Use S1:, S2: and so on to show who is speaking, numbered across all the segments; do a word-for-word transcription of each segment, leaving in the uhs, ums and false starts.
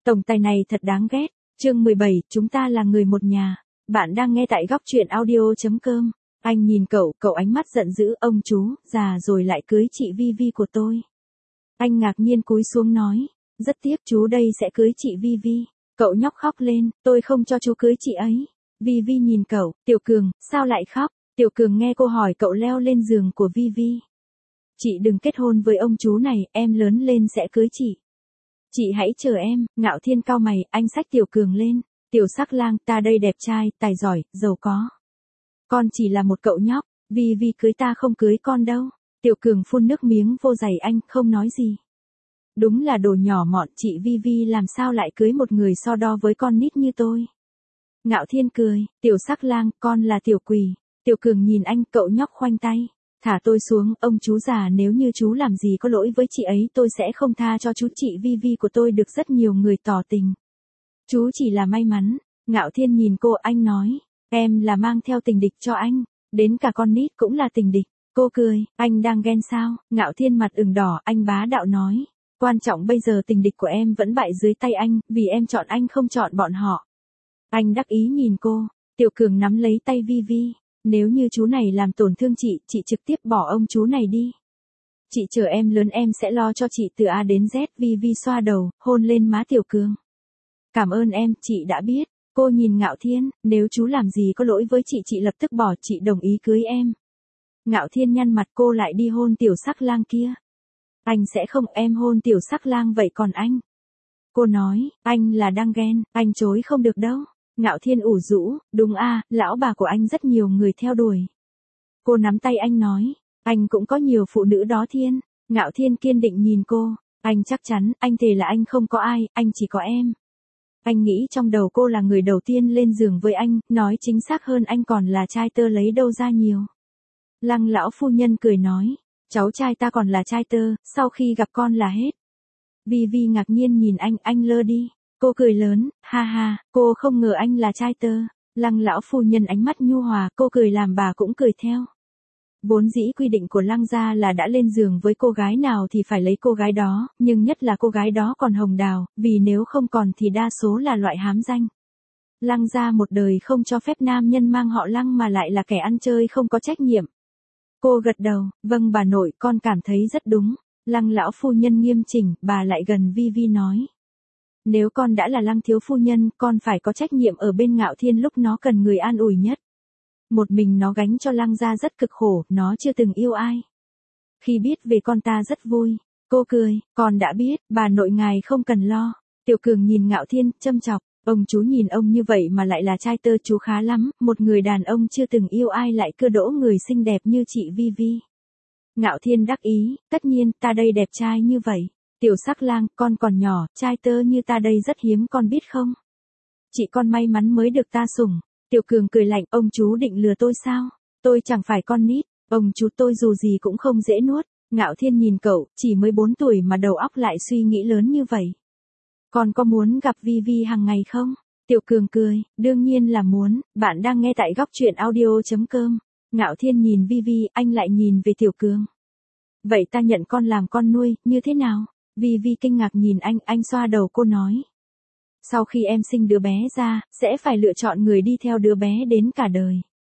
S1: Tổng tài này thật đáng ghét. Chương mười bảy, chúng ta là người một nhà. Bạn đang nghe tại góc truyện audio chấm com. Anh nhìn cậu, cậu ánh mắt giận dữ, ông chú, già rồi lại cưới chị Vi Vi của tôi. Anh ngạc nhiên cúi xuống nói, rất tiếc chú đây sẽ cưới chị Vi Vi. Cậu nhóc khóc lên, tôi không cho chú cưới chị ấy. Vi Vi nhìn cậu, Tiểu Cường, sao lại khóc? Tiểu Cường nghe cô hỏi cậu leo lên giường của Vi Vi. Chị đừng kết hôn với ông chú này, em lớn lên sẽ cưới chị. Chị hãy chờ em. Ngạo Thiên cau mày, anh xách Tiểu Cường lên. Tiểu Sắc Lang, ta đây đẹp trai, tài giỏi, giàu có. Con chỉ là một cậu nhóc, Vi Vi cưới ta không cưới con đâu. Tiểu Cường phun nước miếng vô giày anh, không nói gì. Đúng là đồ nhỏ mọn, chị Vi Vi làm sao lại cưới một người so đo với con nít như tôi. Ngạo Thiên cười, Tiểu Sắc Lang, con là tiểu quỷ. Tiểu Cường nhìn anh, cậu nhóc khoanh tay. Thả tôi xuống, ông chú già, nếu như chú làm gì có lỗi với chị ấy tôi sẽ không tha cho chú. Chị Vi Vi của tôi được rất nhiều người tỏ tình. Chú chỉ là may mắn. Ngạo Thiên nhìn cô, anh nói, em là mang theo tình địch cho anh, đến cả con nít cũng là tình địch. Cô cười, anh đang ghen sao? Ngạo Thiên mặt ửng đỏ, anh bá đạo nói, quan trọng bây giờ tình địch của em vẫn bại dưới tay anh, vì em chọn anh không chọn bọn họ. Anh đắc ý nhìn cô. Tiểu Cường nắm lấy tay Vi Vi. Nếu như chú này làm tổn thương chị, chị trực tiếp bỏ ông chú này đi. Chị chờ em lớn em sẽ lo cho chị từ A đến Z. Vi Vi xoa đầu, hôn lên má Tiểu Cường. Cảm ơn em, chị đã biết. Cô nhìn Ngạo Thiên, nếu chú làm gì có lỗi với chị chị lập tức bỏ, chị đồng ý cưới em. Ngạo Thiên nhăn mặt, cô lại đi hôn Tiểu Sắc Lang kia. Anh sẽ không, em hôn Tiểu Sắc Lang vậy còn anh? Cô nói, anh là đang ghen, anh chối không được đâu. Ngạo Thiên ủ rũ, đúng a, lão bà của anh rất nhiều người theo đuổi. Cô nắm tay anh nói, anh cũng có nhiều phụ nữ đó Thiên. Ngạo Thiên kiên định nhìn cô, anh chắc chắn, anh thề là anh không có ai, anh chỉ có em. Anh nghĩ trong đầu cô là người đầu tiên lên giường với anh, nói chính xác hơn anh còn là trai tơ lấy đâu ra nhiều. Lăng lão phu nhân cười nói, cháu trai ta còn là trai tơ, sau khi gặp con là hết. Vi Vi ngạc nhiên nhìn anh, anh lơ đi. Cô cười lớn, ha ha, cô không ngờ anh là trai tơ. Lăng lão phu nhân ánh mắt nhu hòa, cô cười làm bà cũng cười theo. Vốn dĩ quy định của Lăng gia là đã lên giường với cô gái nào thì phải lấy cô gái đó, nhưng nhất là cô gái đó còn hồng đào, vì nếu không còn thì đa số là loại hám danh. Lăng gia một đời không cho phép nam nhân mang họ Lăng mà lại là kẻ ăn chơi không có trách nhiệm. Cô gật đầu, vâng bà nội, con cảm thấy rất đúng. Lăng lão phu nhân nghiêm chỉnh, bà lại gần Vi Vi nói. Nếu con đã là Lăng thiếu phu nhân, con phải có trách nhiệm ở bên Ngạo Thiên lúc nó cần người an ủi nhất. Một mình nó gánh cho Lăng gia rất cực khổ, nó chưa từng yêu ai. Khi biết về con ta rất vui. Cô cười, con đã biết, bà nội ngài không cần lo. Tiểu Cường nhìn Ngạo Thiên, châm chọc, ông chú nhìn ông như vậy mà lại là trai tơ, chú khá lắm, một người đàn ông chưa từng yêu ai lại cưa đỗ người xinh đẹp như chị Vi Vi. Ngạo Thiên đắc ý, tất nhiên, ta đây đẹp trai như vậy. Tiểu Sắc Lang, con còn nhỏ, trai tơ như ta đây rất hiếm con biết không? Chị con may mắn mới được ta sủng. Tiểu Cường cười lạnh, ông chú định lừa tôi sao? Tôi chẳng phải con nít, ông chú tôi dù gì cũng không dễ nuốt. Ngạo Thiên nhìn cậu, chỉ mới bốn tuổi mà đầu óc lại suy nghĩ lớn như vậy. Con có muốn gặp Vi Vi hàng ngày không? Tiểu Cường cười, đương nhiên là muốn, bạn đang nghe tại góc truyện audio chấm com. Ngạo Thiên nhìn Vi Vi, anh lại nhìn về Tiểu Cường. Vậy ta nhận con làm con nuôi, như thế nào? Vi Vi kinh ngạc nhìn anh, anh xoa đầu cô nói. Sau khi em sinh đứa bé ra, sẽ phải lựa chọn người đi theo đứa bé đến cả đời.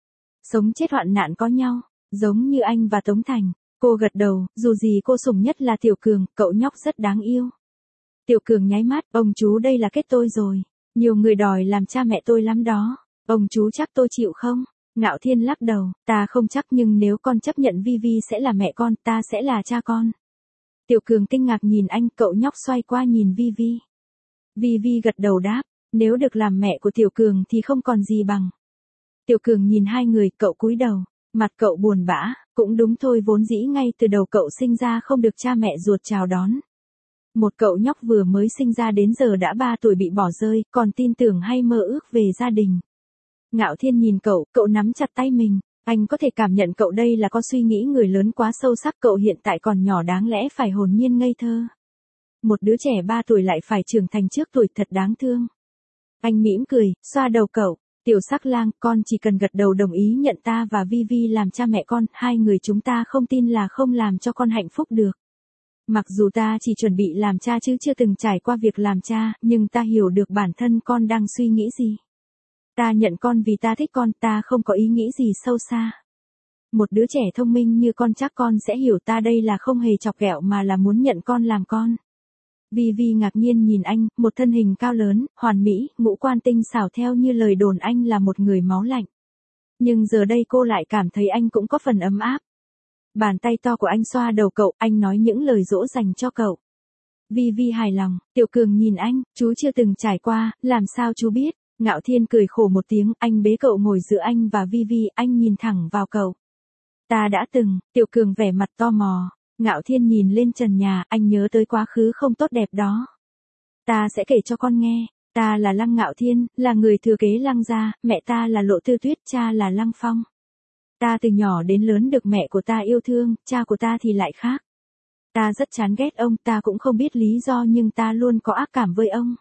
S1: Sống chết hoạn nạn có nhau, giống như anh và Tống Thành. Cô gật đầu, dù gì cô sủng nhất là Tiểu Cường, cậu nhóc rất đáng yêu. Tiểu Cường nháy mắt, ông chú đây là kết tôi rồi. Nhiều người đòi làm cha mẹ tôi lắm đó. Ông chú chắc tôi chịu không? Ngạo Thiên lắc đầu, ta không chắc nhưng nếu con chấp nhận Vi Vi sẽ là mẹ con, ta sẽ là cha con. Tiểu Cường kinh ngạc nhìn anh, cậu nhóc xoay qua nhìn Vi Vi. Vi Vi gật đầu đáp, nếu được làm mẹ của Tiểu Cường thì không còn gì bằng. Tiểu Cường nhìn hai người, cậu cúi đầu, mặt cậu buồn bã, cũng đúng thôi, vốn dĩ ngay từ đầu cậu sinh ra không được cha mẹ ruột chào đón. Một cậu nhóc vừa mới sinh ra đến giờ đã ba tuổi bị bỏ rơi, còn tin tưởng hay mơ ước về gia đình. Ngạo Thiên nhìn cậu, cậu nắm chặt tay mình, anh có thể cảm nhận cậu đây là có suy nghĩ người lớn quá sâu sắc, cậu hiện tại còn nhỏ đáng lẽ phải hồn nhiên ngây thơ. Một đứa trẻ ba tuổi lại phải trưởng thành trước tuổi, thật đáng thương. Anh mỉm cười, xoa đầu cậu, Tiểu Sắc Lang, con chỉ cần gật đầu đồng ý nhận ta và Vi Vi làm cha mẹ con, hai người chúng ta không tin là không làm cho con hạnh phúc được. Mặc dù ta chỉ chuẩn bị làm cha chứ chưa từng trải qua việc làm cha, nhưng ta hiểu được bản thân con đang suy nghĩ gì. Ta nhận con vì ta thích con, ta không có ý nghĩ gì sâu xa. Một đứa trẻ thông minh như con chắc con sẽ hiểu ta đây là không hề chọc ghẹo mà là muốn nhận con làm con. Vi Vi ngạc nhiên nhìn anh, một thân hình cao lớn, hoàn mỹ, ngũ quan tinh xảo theo như lời đồn anh là một người máu lạnh. Nhưng giờ đây cô lại cảm thấy anh cũng có phần ấm áp. Bàn tay to của anh xoa đầu cậu, anh nói những lời dỗ dành cho cậu. Vi Vi hài lòng, Tiểu Cường nhìn anh, chú chưa từng trải qua, làm sao chú biết. Ngạo Thiên cười khổ một tiếng, anh bế cậu ngồi giữa anh và Vi Vi, anh nhìn thẳng vào cậu. Ta đã từng, Tiểu Cường vẻ mặt to mò. Ngạo Thiên nhìn lên trần nhà, anh nhớ tới quá khứ không tốt đẹp đó. Ta sẽ kể cho con nghe, ta là Lăng Ngạo Thiên, là người thừa kế Lăng gia, mẹ ta là Lộ Tư Tuyết, cha là Lăng Phong. Ta từ nhỏ đến lớn được mẹ của ta yêu thương, cha của ta thì lại khác. Ta rất chán ghét ông, ta cũng không biết lý do nhưng ta luôn có ác cảm với ông.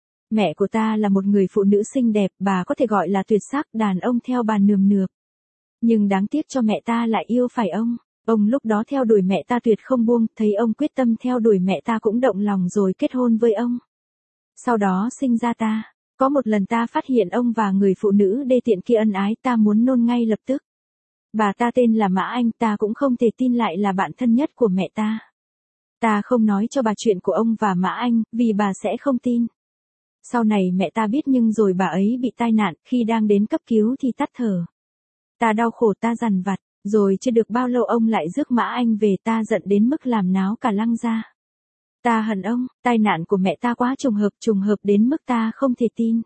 S1: Mẹ của ta là một người phụ nữ xinh đẹp, bà có thể gọi là tuyệt sắc, đàn ông theo bà nườm nượp. Nhưng đáng tiếc cho mẹ ta lại yêu phải ông. Ông lúc đó theo đuổi mẹ ta tuyệt không buông, thấy ông quyết tâm theo đuổi mẹ ta cũng động lòng rồi kết hôn với ông. Sau đó sinh ra ta. Có một lần ta phát hiện ông và người phụ nữ đê tiện kia ân ái, ta muốn nôn ngay lập tức. Bà ta tên là Mã Anh, ta cũng không thể tin lại là bạn thân nhất của mẹ ta. Ta không nói cho bà chuyện của ông và Mã Anh, vì bà sẽ không tin. Sau này mẹ ta biết nhưng rồi bà ấy bị tai nạn, khi đang đến cấp cứu thì tắt thở. Ta đau khổ, ta dằn vặt, rồi chưa được bao lâu ông lại rước Mã Anh về, ta giận đến mức làm náo cả Lăng gia. Ta hận ông, tai nạn của mẹ ta quá trùng hợp, trùng hợp đến mức ta không thể tin.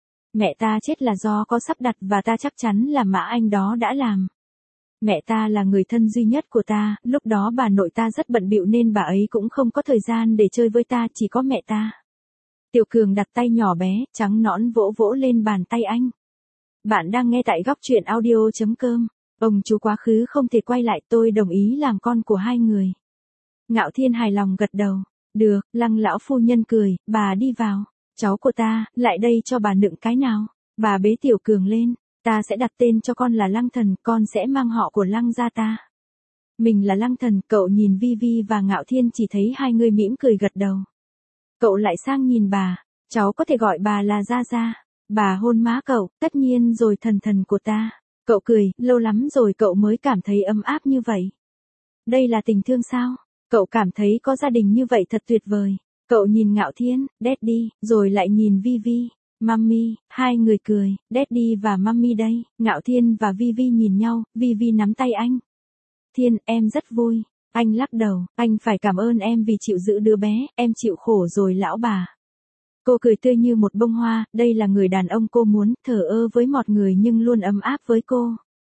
S1: Mẹ ta chết là do có sắp đặt và ta chắc chắn là Mã Anh đó đã làm. Mẹ ta là người thân duy nhất của ta, lúc đó bà nội ta rất bận bịu nên bà ấy cũng không có thời gian để chơi với ta, chỉ có mẹ ta. Tiểu Cường đặt tay nhỏ bé, trắng nõn vỗ vỗ lên bàn tay anh. Bạn đang nghe tại góc truyện audio chấm com. Ông chú quá khứ không thể quay lại, tôi đồng ý làm con của hai người. Ngạo Thiên hài lòng gật đầu. Được, Lăng lão phu nhân cười, bà đi vào. Cháu của ta, lại đây cho bà nựng cái nào. Bà bế Tiểu Cường lên, ta sẽ đặt tên cho con là Lăng Thần, con sẽ mang họ của Lăng gia ta. Mình là Lăng Thần, cậu nhìn Vi Vi và Ngạo Thiên chỉ thấy hai người mỉm cười gật đầu. Cậu lại sang nhìn bà, cháu có thể gọi bà là Gia Gia. Bà hôn má cậu, tất nhiên rồi thần thần của ta. Cậu cười, lâu lắm rồi cậu mới cảm thấy ấm áp như vậy. Đây là tình thương sao? Cậu cảm thấy có gia đình như vậy thật tuyệt vời. Cậu nhìn Ngạo Thiên, Daddy, rồi lại nhìn Vi Vi, Mummy, hai người cười, Daddy và Mummy đây. Ngạo Thiên và Vi Vi nhìn nhau, Vi Vi nắm tay anh. Thiên, em rất vui. Anh lắc đầu, anh phải cảm ơn em vì chịu giữ đứa bé, em chịu khổ rồi lão bà. Cô cười tươi như một bông hoa, đây là người đàn ông cô muốn, thờ ơ với mọi người nhưng luôn ấm áp với cô.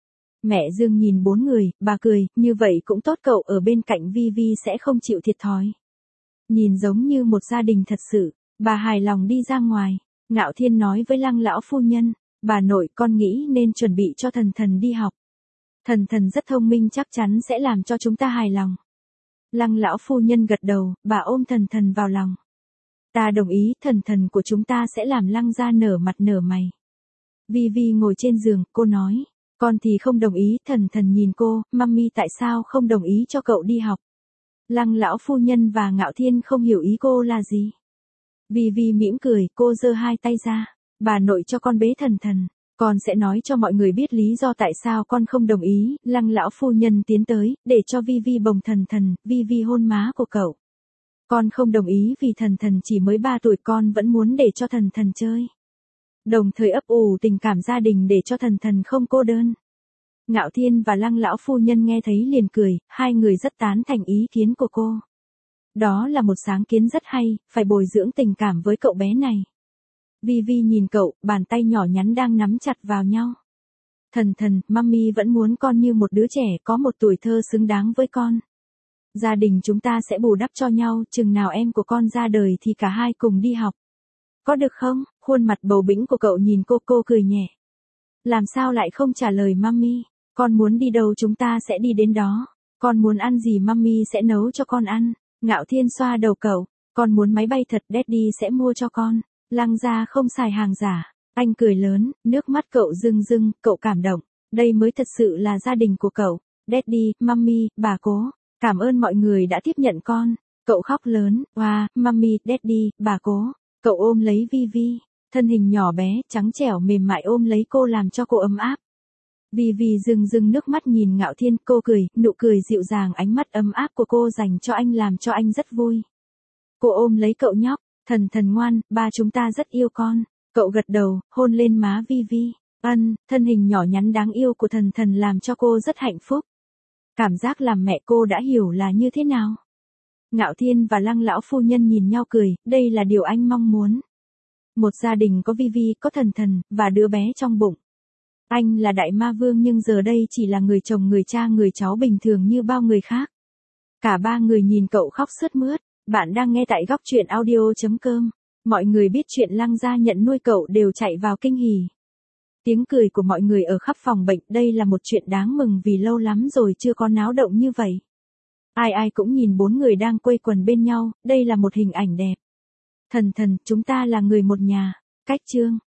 S1: Mẹ Dương nhìn bốn người, bà cười, như vậy cũng tốt, cậu ở bên cạnh Vi Vi sẽ không chịu thiệt thòi. Nhìn giống như một gia đình thật sự, bà hài lòng đi ra ngoài. Ngạo Thiên nói với Lăng lão phu nhân, bà nội, con nghĩ nên chuẩn bị cho Thần Thần đi học. Thần Thần rất thông minh, chắc chắn sẽ làm cho chúng ta hài lòng. Lăng lão phu nhân gật đầu, bà ôm Thần Thần vào lòng. Ta đồng ý, Thần Thần của chúng ta sẽ làm Lăng gia nở mặt nở mày. Vi Vi ngồi trên giường, cô nói, con thì không đồng ý. Thần Thần nhìn cô, Mummy tại sao không đồng ý cho cậu đi học? Lăng lão phu nhân và Ngạo Thiên không hiểu ý cô là gì. Vi Vi mỉm cười, cô giơ hai tay ra, bà nội cho con bế Thần Thần. Con sẽ nói cho mọi người biết lý do tại sao con không đồng ý. Lăng lão phu nhân tiến tới, để cho Vi Vi bồng Thần Thần. Vi Vi hôn má của cậu. Con không đồng ý vì Thần Thần chỉ mới ba tuổi, con vẫn muốn để cho Thần Thần chơi. Đồng thời ấp ủ tình cảm gia đình để cho Thần Thần không cô đơn. Ngạo Thiên và Lăng lão phu nhân nghe thấy liền cười, hai người rất tán thành ý kiến của cô. Đó là một sáng kiến rất hay, phải bồi dưỡng tình cảm với cậu bé này. Vi Vi nhìn cậu, bàn tay nhỏ nhắn đang nắm chặt vào nhau. Thần Thần, Mummy vẫn muốn con như một đứa trẻ có một tuổi thơ xứng đáng với con. Gia đình chúng ta sẽ bù đắp cho nhau, chừng nào em của con ra đời thì cả hai cùng đi học. Có được không? Khuôn mặt bầu bĩnh của cậu nhìn cô, cô cười nhẹ. Làm sao lại không trả lời Mummy? Con muốn đi đâu chúng ta sẽ đi đến đó. Con muốn ăn gì Mummy sẽ nấu cho con ăn. Ngạo Thiên xoa đầu cậu. Con muốn máy bay thật, Daddy sẽ mua cho con. Lăng gia không xài hàng giả. Anh cười lớn, nước mắt cậu rưng rưng, cậu cảm động. Đây mới thật sự là gia đình của cậu. Daddy, Mummy, bà cố. Cảm ơn mọi người đã tiếp nhận con. Cậu khóc lớn, oa, mummy, daddy, bà cố. Cậu ôm lấy Vi Vi, thân hình nhỏ bé, trắng trẻo mềm mại ôm lấy cô làm cho cô ấm áp. Vi Vi rưng rưng nước mắt nhìn Ngạo Thiên, cô cười, nụ cười dịu dàng, ánh mắt ấm áp của cô dành cho anh làm cho anh rất vui. Cô ôm lấy cậu nhóc, Thần Thần ngoan, ba chúng ta rất yêu con. Cậu gật đầu, hôn lên má Vi Vi. Ân, thân hình nhỏ nhắn đáng yêu của Thần Thần làm cho cô rất hạnh phúc. Cảm giác làm mẹ cô đã hiểu là như thế nào. Ngạo Thiên và Lăng lão phu nhân nhìn nhau cười, đây là điều anh mong muốn. Một gia đình có Vi Vi, có Thần Thần, và đứa bé trong bụng. Anh là đại ma vương nhưng giờ đây chỉ là người chồng người cha người cháu bình thường như bao người khác. Cả ba người nhìn cậu khóc sướt mướt. Bạn đang nghe tại góc truyện audio chấm com. Mọi người biết chuyện Lăng gia nhận nuôi cậu đều chạy vào kinh hỉ. Tiếng cười của mọi người ở khắp phòng bệnh, đây là một chuyện đáng mừng vì lâu lắm rồi chưa có náo động như vậy. Ai ai cũng nhìn bốn người đang quây quần bên nhau, đây là một hình ảnh đẹp. Thần Thần, chúng ta là người một nhà. Cách chương.